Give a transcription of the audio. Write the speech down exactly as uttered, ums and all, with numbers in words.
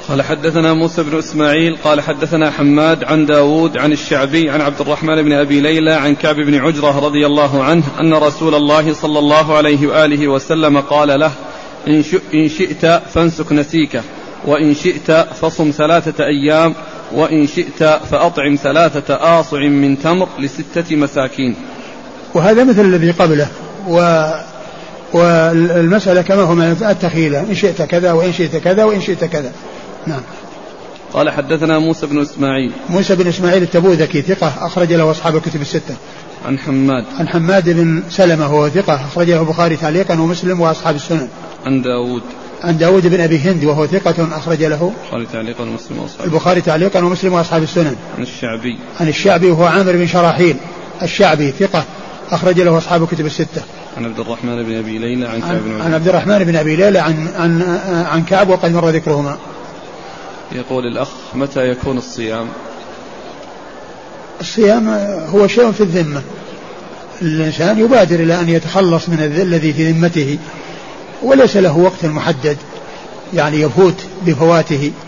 قال حدثنا موسى بن إسماعيل قال حدثنا حماد عن داود عن الشعبي عن عبد الرحمن بن أبي ليلى عن كعب بن عجرة رضي الله عنه أن رسول الله صلى الله عليه وآله وسلم قال له إن شئت فانسك نسيكه وإن شئت فصم ثلاثة أيام وإن شئت فأطعم ثلاثة آصع من تمر لستة مساكين. وهذا مثل الذي قبله و... والمسألة كما هو من التخيلة إن شئت كذا وإن شئت كذا وإن شئت كذا. نعم. قال حدثنا موسى بن إسماعيل موسى بن إسماعيل التبوذكي ثقة أخرج له أصحاب الكتب الستة. عن حماد عن حماد بن سلمة وهو ثقة أخرج له البخاري تعليقا ومسلم وأصحاب السنن. عن داود عن داود بن أبي هند وهو ثقة أخرج له البخاري تعليقا ومسلم وأصحاب البخاري تعليقا ومسلم وأصحاب السنن. عن الشعبي عن الشعبي وهو عامر بن شراحيل الشعبي ثقة أخرج له أصحاب الكتب الستة. عن عبد الرحمن بن أبي ليلى عن كعب بن عجرة عن عبد الرحمن بن أبي ليلى عن عن عن كعب وقد مر ذكرهما. يقول الأخ متى يكون الصيام؟ الصيام هو شيء في الذمة، الإنسان يبادر إلى أن يتخلص من الذي في ذمته وليس له وقت محدد يعني يفوت بفواته